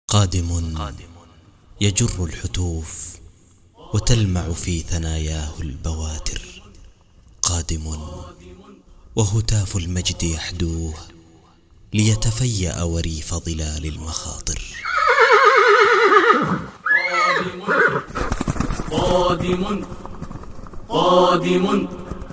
قادم يجر الحتوف وتلمع في ثناياه البواتر. قادم وهتاف المجد يحدوه ليتفيأ وريف ظلال المخاطر. قادم قادم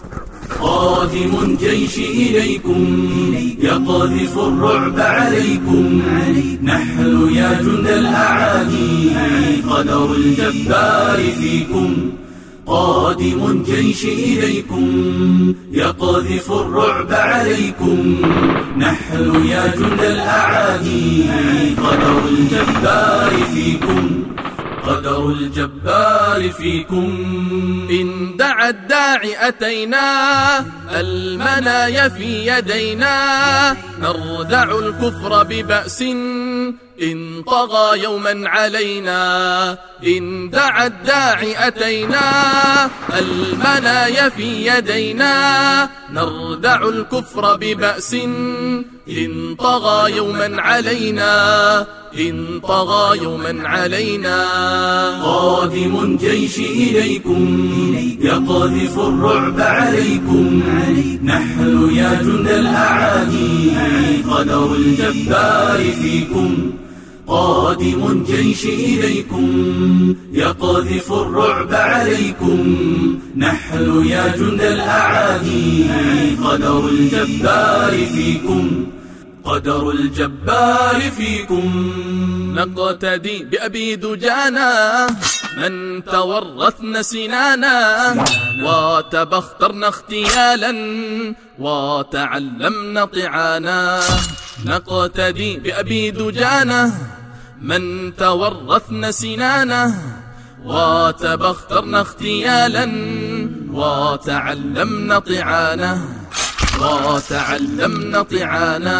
قادم جيش إليكم يقذف الرعب عليكم. نحن يا جند الأعادي قدر الجبار فيكم. قادم جيش إليكم يقذف الرعب عليكم. نحن يا جند الأعادي قدر الجبار فيكم. قدر الجبار فيكم. إن دعا الداعي أتينا المنايا في يدينا. نردع الكفر ببأس إن طغى يوما علينا. إن دعا الداعي أتينا المنايا في يدينا. نردع الكفر ببأس إن طغى يوما علينا. إن طغى يوما علينا. قادم جيش إليكم يقذف الرعب عليكم. نحن يا جند الأعادي قدر الجبار فيكم. قادم جيش إليكم يقذف الرعب عليكم. نحن يا جند الأعادي قدر الجبار فيكم. قدر الجبار فيكم. نقتدي بأبي دجانا من تورثن سنانا. وتبخترن اختيالا وتعلمن طعانا. نقتدي بأبي دجانا من تورثن سنانا. وتبخترن اختيالا وتعلمن طعانا. وتعلمن طعانا.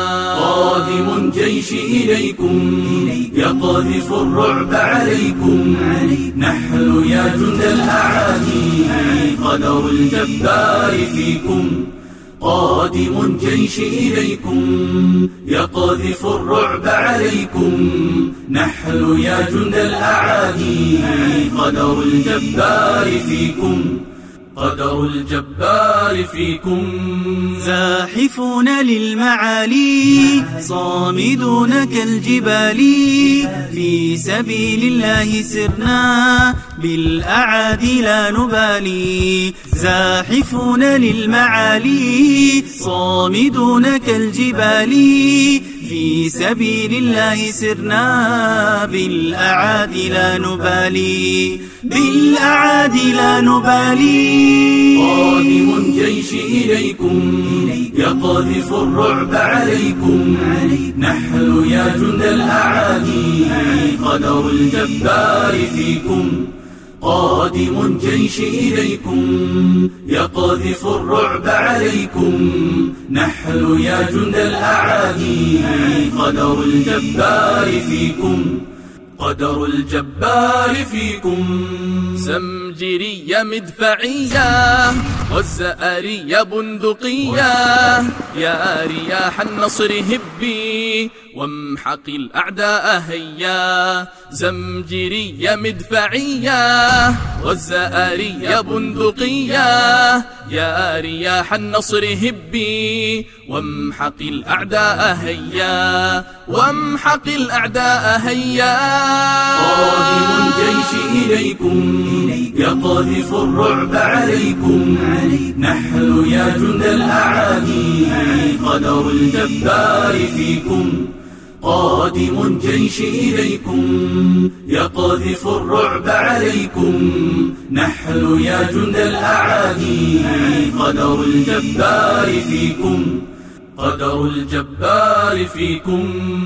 قادم جيش إليكم يقذف الرعب عليكم. نحن يا جند الأعادي قدر الجبار فيكم. قادم جيش إليكم يقذف الرعب عليكم. نحن يا جند الأعادي قدر الجبار فيكم. قدر الجبار فيكم. زاحفون للمعالي صامدون كالجبال. في سبيل الله سرنا بالأعادي لا نبالي. زاحفون للمعالي صامدون كالجبال. في سبيل الله سرنا بالأعادي لا نبالي. بالأعادي لا نبالي. قادم جيش إليكم يقذف الرعب عليكم. نحن يا جند الأعادي قدر الجبار فيكم. قادم جيش إليكم يقذف الرعب عليكم. نحن يا جند الأعادي قدر الجبار فيكم. قدر الجبار فيكم. زمجرية مدفعية والزئرية بندقية. يا رياح النصر هبي وامحق الأعداء هيا. زمجرية مدفعية والزئرية بندقية. يا رياح النصر هبي وامحق الأعداء هيا. وامحق الأعداء هيا. قادم جيش إليكم يقذف الرعب عليكم. نحن يا جند الأعادي قدر الجبار فيكم. قادم جيش إليكم يقذف الرعب عليكم. نحن يا جند الأعادي قدر الجبار فيكم. قدر الجبار فيكم.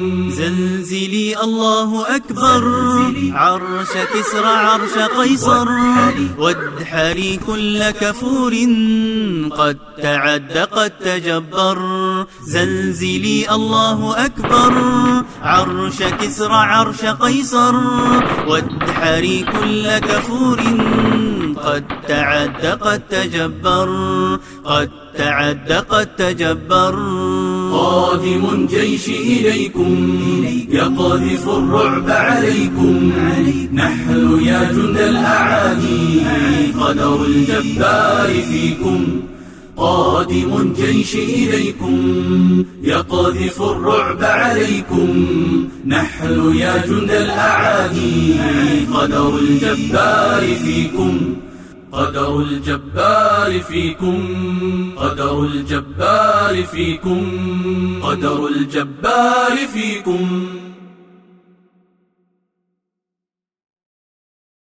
زلزلي الله أكبر عرش كسرى عرش قيصر. وادحري كل كفور قد تعد قد تجبر. زلزلي الله أكبر عرش كسرى عرش قيصر. وادحري كل كفور قد تعد قد تجبر. قد تعد قد تجبر. قادم جيش إليكم يقذف الرعب عليكم. نحن يا جند الأعادي قدر الجبار فيكم. قادم جيش إليكم يقذف الرعب عليكم. نحن يا جند الأعادي قدر الجبار فيكم. قدر الجبار فيكم. قدر الجبار فيكم. قدر الجبار فيكم.